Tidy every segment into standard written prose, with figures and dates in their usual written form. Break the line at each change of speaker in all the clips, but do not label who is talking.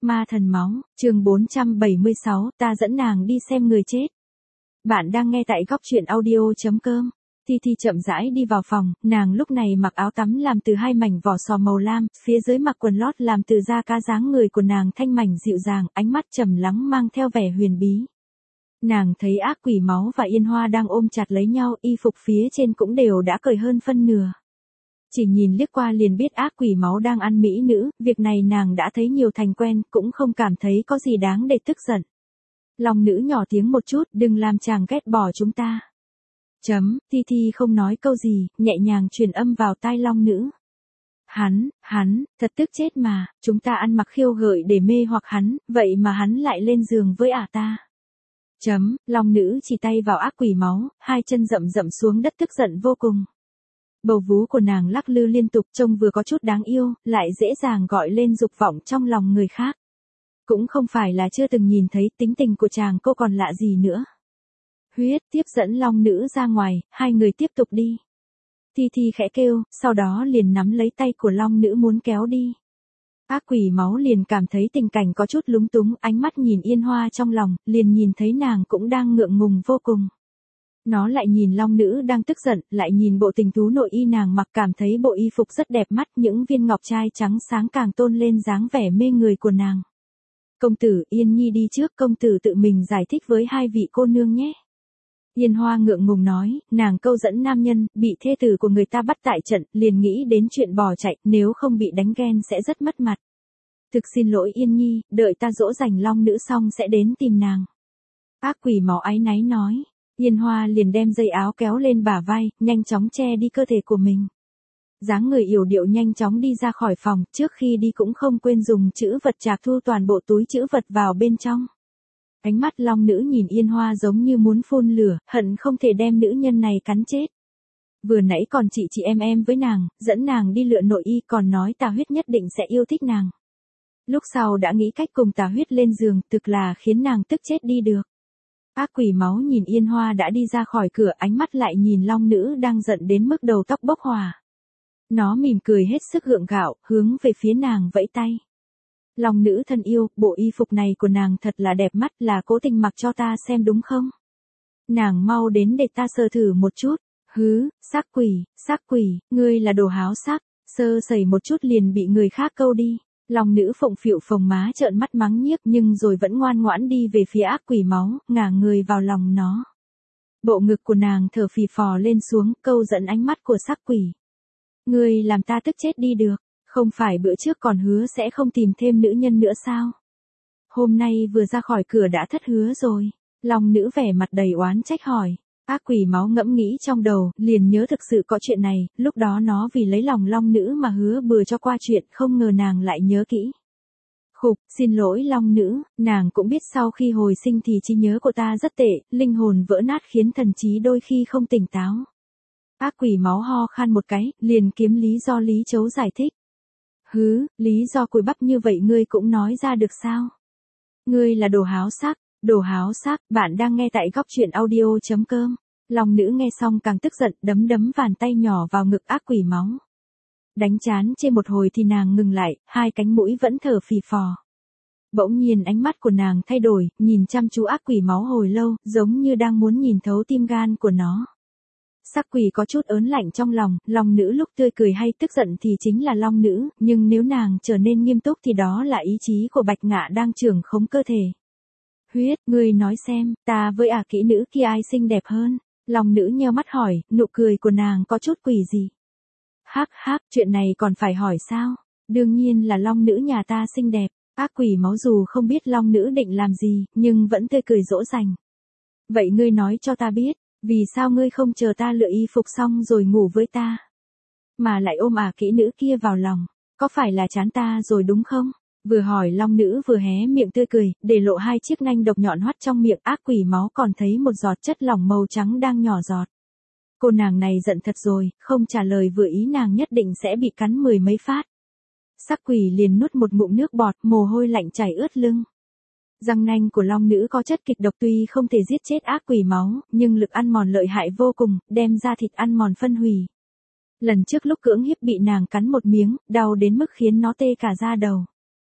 Ma thần máu, chương 476, ta dẫn nàng đi xem người chết. Bạn đang nghe tại góc truyện audio.com. Thi chậm rãi đi vào phòng, nàng lúc này mặc áo tắm làm từ hai mảnh vỏ sò màu lam, phía dưới mặc quần lót làm từ da cá, dáng người của nàng thanh mảnh dịu dàng, ánh mắt trầm lắng mang theo vẻ huyền bí. Nàng thấy ác quỷ máu và Yên Hoa đang ôm chặt lấy nhau, y phục phía trên cũng đều đã cởi hơn phân nửa. Chỉ nhìn liếc qua liền biết ác quỷ máu đang ăn mỹ nữ, việc này nàng đã thấy nhiều thành quen, cũng không cảm thấy có gì đáng để tức giận. Long nữ nhỏ tiếng một chút, đừng làm chàng ghét bỏ chúng ta. Thi không nói câu gì, nhẹ nhàng truyền âm vào tai long nữ. Hắn, thật tức chết mà, chúng ta ăn mặc khiêu gợi để mê hoặc hắn, vậy mà hắn lại lên giường với ta. Long nữ chỉ tay vào ác quỷ máu, hai chân rậm xuống đất tức giận vô cùng. Bầu vú của nàng lắc lư liên tục, trông vừa có chút đáng yêu, lại dễ dàng gọi lên dục vọng trong lòng người khác. Cũng không phải là chưa từng nhìn thấy tính tình của chàng cô còn lạ gì nữa. Huyết tiếp dẫn long nữ ra ngoài, hai người tiếp tục đi. Thi khẽ kêu, sau đó liền nắm lấy tay của long nữ muốn kéo đi. Ác quỷ máu liền cảm thấy tình cảnh có chút lúng túng, ánh mắt nhìn Yên Hoa trong lòng, liền nhìn thấy nàng cũng đang ngượng ngùng vô cùng. Nó lại nhìn long nữ đang tức giận, lại nhìn bộ tình thú nội y nàng mặc, cảm thấy bộ y phục rất đẹp mắt, những viên ngọc trai trắng sáng càng tôn lên dáng vẻ mê người của nàng. Công tử, Yên Nhi đi trước, công tử tự mình giải thích với hai vị cô nương nhé. Yên Hoa ngượng ngùng nói, nàng câu dẫn nam nhân, bị thê tử của người ta bắt tại trận, liền nghĩ đến chuyện bỏ chạy, nếu không bị đánh ghen sẽ rất mất mặt. Thực xin lỗi Yên Nhi, đợi ta dỗ dành long nữ xong sẽ đến tìm nàng. Ác quỷ máu áy náy nói. Yên Hoa liền đem dây áo kéo lên bả vai, nhanh chóng che đi cơ thể của mình. Dáng người yểu điệu nhanh chóng đi ra khỏi phòng, trước khi đi cũng không quên dùng chữ vật trạc thu toàn bộ túi chữ vật vào bên trong. Ánh mắt long nữ nhìn Yên Hoa giống như muốn phun lửa, hận không thể đem nữ nhân này cắn chết. Vừa nãy còn chị em với nàng, dẫn nàng đi lựa nội y, còn nói Tà Huyết nhất định sẽ yêu thích nàng. Lúc sau đã nghĩ cách cùng Tà Huyết lên giường, thực là khiến nàng tức chết đi được. Ác quỷ máu nhìn Yên Hoa đã đi ra khỏi cửa, ánh mắt lại nhìn long nữ đang giận đến mức đầu tóc bốc hỏa. Nó mỉm cười hết sức gượng gạo, hướng về phía nàng vẫy tay. Long nữ thân yêu, bộ y phục này của nàng thật là đẹp mắt, là cố tình mặc cho ta xem đúng không? Nàng mau đến để ta sờ thử một chút. Hứ, xác quỷ, ngươi là đồ háo sắc, sơ sẩy một chút liền bị người khác câu đi. Long nữ phụng phịu phồng má trợn mắt mắng nhiếc, nhưng rồi vẫn ngoan ngoãn đi về phía ác quỷ máu, ngả người vào lòng nó. Bộ ngực của nàng thở phì phò lên xuống, câu dẫn ánh mắt của sắc quỷ. Ngươi làm ta tức chết đi được, không phải bữa trước còn hứa sẽ không tìm thêm nữ nhân nữa sao? Hôm nay vừa ra khỏi cửa đã thất hứa rồi. Long nữ vẻ mặt đầy oán trách hỏi. Ác quỷ máu ngẫm nghĩ trong đầu, liền nhớ thực sự có chuyện này, lúc đó nó vì lấy lòng long nữ mà hứa bừa cho qua chuyện, không ngờ nàng lại nhớ kỹ. Xin lỗi long nữ, nàng cũng biết sau khi hồi sinh thì trí nhớ của ta rất tệ, linh hồn vỡ nát khiến thần trí đôi khi không tỉnh táo. Ác quỷ máu ho khan một cái, liền kiếm lý do Lý Chấu giải thích. Lý do cùi bắp như vậy ngươi cũng nói ra được sao? Ngươi là đồ háo sắc, bạn đang nghe tại góc truyện audio.com. Long nữ nghe xong càng tức giận, đấm bàn tay nhỏ vào ngực ác quỷ máu. Đánh chán trên một hồi thì nàng ngừng lại, hai cánh mũi vẫn thở phì phò. Bỗng nhiên ánh mắt của nàng thay đổi, nhìn chăm chú ác quỷ máu hồi lâu, giống như đang muốn nhìn thấu tim gan của nó. Sắc quỷ có chút ớn lạnh trong lòng, long nữ lúc tươi cười hay tức giận thì chính là long nữ, nhưng nếu nàng trở nên nghiêm túc thì đó là ý chí của Bạch Ngạ đang trưởng khống cơ thể. Huyết, ngươi nói xem, ta với kỹ nữ kia ai xinh đẹp hơn? Long nữ nheo mắt hỏi, nụ cười của nàng có chút quỷ gì? Hắc, chuyện này còn phải hỏi sao? Đương nhiên là long nữ nhà ta xinh đẹp. Ác quỷ máu dù không biết long nữ định làm gì, nhưng vẫn tươi cười dỗ dành. Vậy ngươi nói cho ta biết, vì sao ngươi không chờ ta lựa y phục xong rồi ngủ với ta? Mà lại ôm kỹ nữ kia vào lòng, có phải là chán ta rồi đúng không? Vừa hỏi long nữ vừa hé miệng tươi cười, để lộ hai chiếc nanh độc nhọn hoắt trong miệng. Ác quỷ máu còn thấy một giọt chất lỏng màu trắng đang nhỏ giọt. Cô nàng này giận thật rồi, không trả lời vừa ý nàng nhất định sẽ bị cắn 10 mấy phát. Sắc quỷ liền nuốt một ngụm nước bọt, mồ hôi lạnh chảy ướt lưng. Răng nanh của long nữ có chất kịch độc, tuy không thể giết chết ác quỷ máu, nhưng lực ăn mòn lợi hại vô cùng, đem ra thịt ăn mòn phân hủy. Lần trước lúc cưỡng hiếp bị nàng cắn một miếng, đau đến mức khiến nó tê cả da đầu.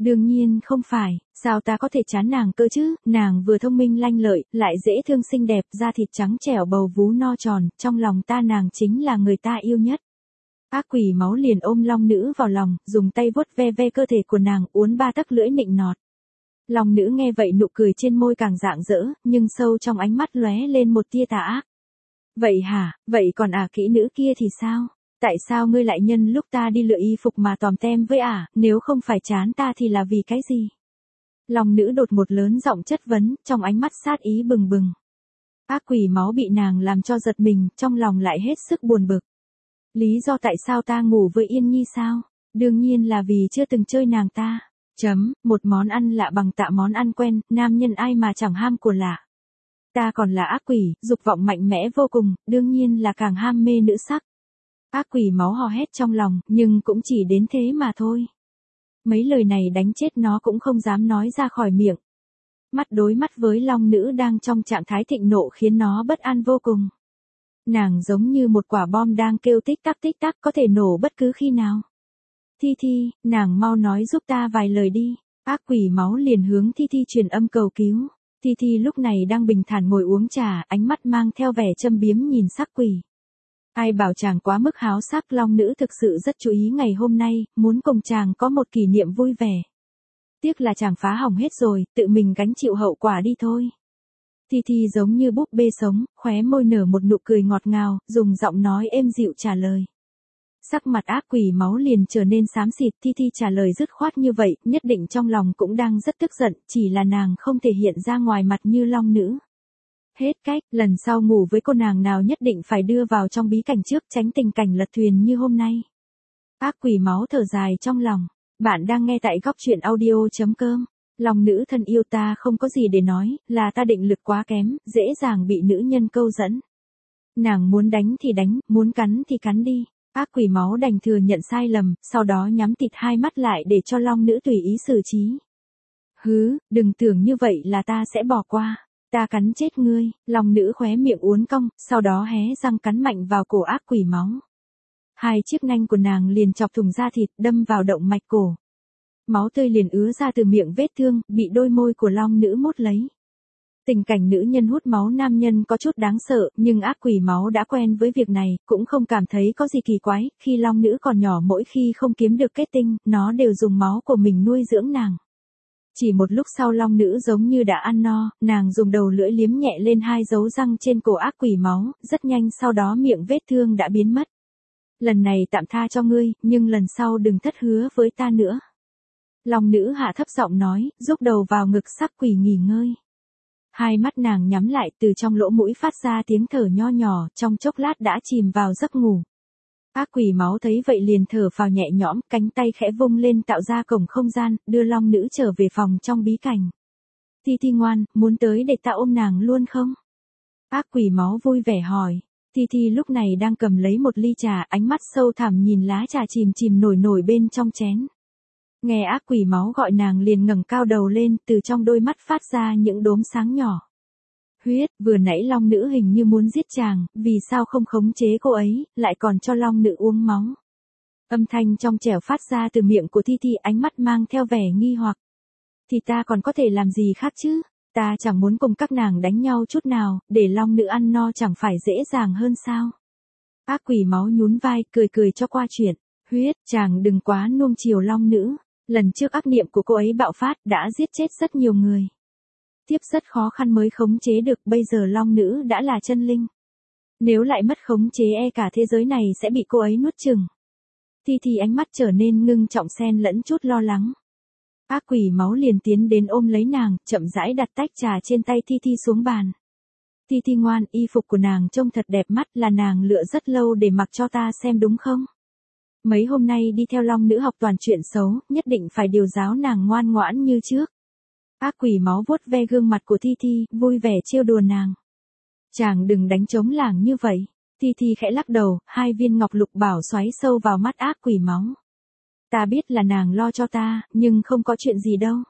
Đương nhiên không phải, sao ta có thể chán nàng cơ chứ, nàng vừa thông minh lanh lợi, lại dễ thương xinh đẹp, da thịt trắng trẻo bầu vú no tròn, trong lòng ta nàng chính là người ta yêu nhất. Ác quỷ máu liền ôm long nữ vào lòng, dùng tay vuốt ve ve cơ thể của nàng, uốn ba tấc lưỡi nịnh nọt. Long nữ nghe vậy nụ cười trên môi càng rạng rỡ, nhưng sâu trong ánh mắt lóe lên một tia tà ác. Vậy hả, vậy còn kỹ nữ kia thì sao? Tại sao ngươi lại nhân lúc ta đi lựa y phục mà tòm tem với nếu không phải chán ta thì là vì cái gì? Long nữ đột một lớn giọng chất vấn, trong ánh mắt sát ý bừng bừng. Ác quỷ máu bị nàng làm cho giật mình, trong lòng lại hết sức buồn bực. Lý do tại sao ta ngủ với Yên Nhi sao? Đương nhiên là vì chưa từng chơi nàng ta. Một món ăn lạ bằng tạ món ăn quen, nam nhân ai mà chẳng ham của lạ. Ta còn là ác quỷ, dục vọng mạnh mẽ vô cùng, đương nhiên là càng ham mê nữ sắc. Ác quỷ máu hò hét trong lòng, nhưng cũng chỉ đến thế mà thôi. Mấy lời này đánh chết nó cũng không dám nói ra khỏi miệng. Mắt đối mắt với long nữ đang trong trạng thái thịnh nộ khiến nó bất an vô cùng. Nàng giống như một quả bom đang kêu tích tắc có thể nổ bất cứ khi nào. Thi, nàng mau nói giúp ta vài lời đi. Ác quỷ máu liền hướng Thi truyền âm cầu cứu. Thi lúc này đang bình thản ngồi uống trà, ánh mắt mang theo vẻ châm biếm nhìn sắc quỷ. Ai bảo chàng quá mức háo sắc, long nữ thực sự rất chú ý ngày hôm nay, muốn cùng chàng có một kỷ niệm vui vẻ. Tiếc là chàng phá hỏng hết rồi, tự mình gánh chịu hậu quả đi thôi. Thi giống như búp bê sống, khóe môi nở một nụ cười ngọt ngào, dùng giọng nói êm dịu trả lời. Sắc mặt ác quỷ máu liền trở nên xám xịt, Thi trả lời dứt khoát như vậy, nhất định trong lòng cũng đang rất tức giận, chỉ là nàng không thể hiện ra ngoài mặt như long nữ. Hết cách, lần sau ngủ với cô nàng nào nhất định phải đưa vào trong bí cảnh trước, tránh tình cảnh lật thuyền như hôm nay. Ác quỷ máu thở dài trong lòng. Bạn đang nghe tại góc truyện audio.com. Long nữ thân yêu, ta không có gì để nói, là ta định lực quá kém, dễ dàng bị nữ nhân câu dẫn. Nàng muốn đánh thì đánh, muốn cắn thì cắn đi. Ác quỷ máu đành thừa nhận sai lầm, sau đó nhắm tịt hai mắt lại để cho long nữ tùy ý xử trí. Đừng tưởng như vậy là ta sẽ bỏ qua. Ta cắn chết ngươi. Long nữ khóe miệng uốn cong, sau đó hé răng cắn mạnh vào cổ ác quỷ máu. Hai chiếc nanh của nàng liền chọc thủng da thịt, đâm vào động mạch cổ. Máu tươi liền ứa ra từ miệng vết thương, bị đôi môi của long nữ mút lấy. Tình cảnh nữ nhân hút máu nam nhân có chút đáng sợ, nhưng ác quỷ máu đã quen với việc này, cũng không cảm thấy có gì kỳ quái. Khi long nữ còn nhỏ, mỗi khi không kiếm được kết tinh, nó đều dùng máu của mình nuôi dưỡng nàng. Chỉ một lúc sau long nữ giống như đã ăn no, nàng dùng đầu lưỡi liếm nhẹ lên hai dấu răng trên cổ ác quỷ máu, rất nhanh sau đó miệng vết thương đã biến mất. Lần này tạm tha cho ngươi, nhưng lần sau đừng thất hứa với ta nữa. Long nữ hạ thấp giọng nói, rúc đầu vào ngực sắc quỷ nghỉ ngơi. Hai mắt nàng nhắm lại, từ trong lỗ mũi phát ra tiếng thở nho nhỏ, trong chốc lát đã chìm vào giấc ngủ. Ác quỷ máu thấy vậy liền thở phào nhẹ nhõm, cánh tay khẽ vung lên tạo ra cổng không gian, đưa long nữ trở về phòng trong bí cảnh. Thi ngoan, muốn tới để ta ôm nàng luôn không? Ác quỷ máu vui vẻ hỏi. Thi lúc này đang cầm lấy một ly trà, ánh mắt sâu thẳm nhìn lá trà chìm nổi bên trong chén. Nghe ác quỷ máu gọi nàng liền ngẩng cao đầu lên, từ trong đôi mắt phát ra những đốm sáng nhỏ. Huyết, vừa nãy long nữ hình như muốn giết chàng, vì sao không khống chế cô ấy, lại còn cho long nữ uống máu. Âm thanh trong trẻo phát ra từ miệng của Thi, ánh mắt mang theo vẻ nghi hoặc. Thì ta còn có thể làm gì khác chứ, ta chẳng muốn cùng các nàng đánh nhau chút nào, để long nữ ăn no chẳng phải dễ dàng hơn sao. Ác quỷ máu nhún vai, cười cho qua chuyện. Huyết, chàng đừng quá nuông chiều long nữ. Lần trước ác niệm của cô ấy bạo phát đã giết chết rất nhiều người. Tiếp rất khó khăn mới khống chế được, bây giờ long nữ đã là chân linh. Nếu lại mất khống chế cả thế giới này sẽ bị cô ấy nuốt chửng. Thi ánh mắt trở nên ngưng trọng xen lẫn chút lo lắng. Ác quỷ máu liền tiến đến ôm lấy nàng, chậm rãi đặt tách trà trên tay Thi xuống bàn. Thi ngoan, y phục của nàng trông thật đẹp mắt, là nàng lựa rất lâu để mặc cho ta xem đúng không? Mấy hôm nay đi theo long nữ học toàn chuyện xấu, nhất định phải điều giáo nàng ngoan ngoãn như trước. Ác quỷ máu vuốt ve gương mặt của Thi, vui vẻ trêu đùa nàng. Chàng đừng đánh trống lảng như vậy. Thi khẽ lắc đầu, hai viên ngọc lục bảo xoáy sâu vào mắt ác quỷ máu. Ta biết là nàng lo cho ta, nhưng không có chuyện gì đâu.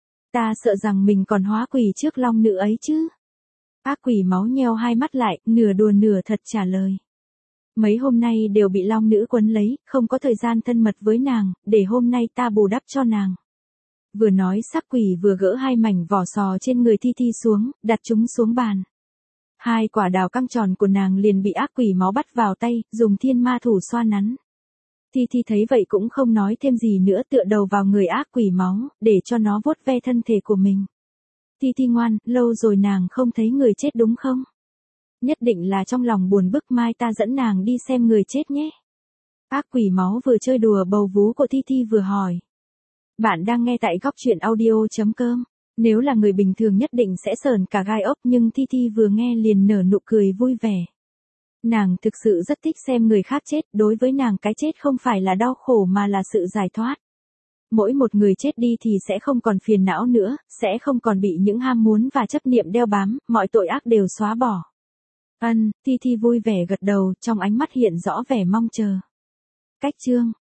Ta sợ rằng mình còn hóa quỷ trước long nữ ấy chứ. Ác quỷ máu nheo hai mắt lại, nửa đùa nửa thật trả lời. Mấy hôm nay đều bị long nữ quấn lấy, không có thời gian thân mật với nàng, để hôm nay ta bù đắp cho nàng. Vừa nói sắc quỷ vừa gỡ 2 mảnh vỏ sò trên người Thi Thi xuống, đặt chúng xuống bàn. 2 quả đào căng tròn của nàng liền bị ác quỷ máu bắt vào tay, dùng thiên ma thủ xoa nắn. Thi Thi thấy vậy cũng không nói thêm gì nữa, tựa đầu vào người ác quỷ máu, để cho nó vuốt ve thân thể của mình. Thi Thi ngoan, lâu rồi nàng không thấy người chết đúng không? Nhất định là trong lòng buồn bực, mai ta dẫn nàng đi xem người chết nhé. Ác quỷ máu vừa chơi đùa bầu vú của Thi Thi vừa hỏi. Bạn đang nghe tại góc chuyện audio.com. Nếu là người bình thường nhất định sẽ sởn cả gai ốc, nhưng Thi Thi vừa nghe liền nở nụ cười vui vẻ. Nàng thực sự rất thích xem người khác chết, đối với nàng cái chết không phải là đau khổ mà là sự giải thoát. Mỗi một người chết đi thì sẽ không còn phiền não nữa, sẽ không còn bị những ham muốn và chấp niệm đeo bám, mọi tội ác đều xóa bỏ. Thi Thi vui vẻ gật đầu, trong ánh mắt hiện rõ vẻ mong chờ. Cách chương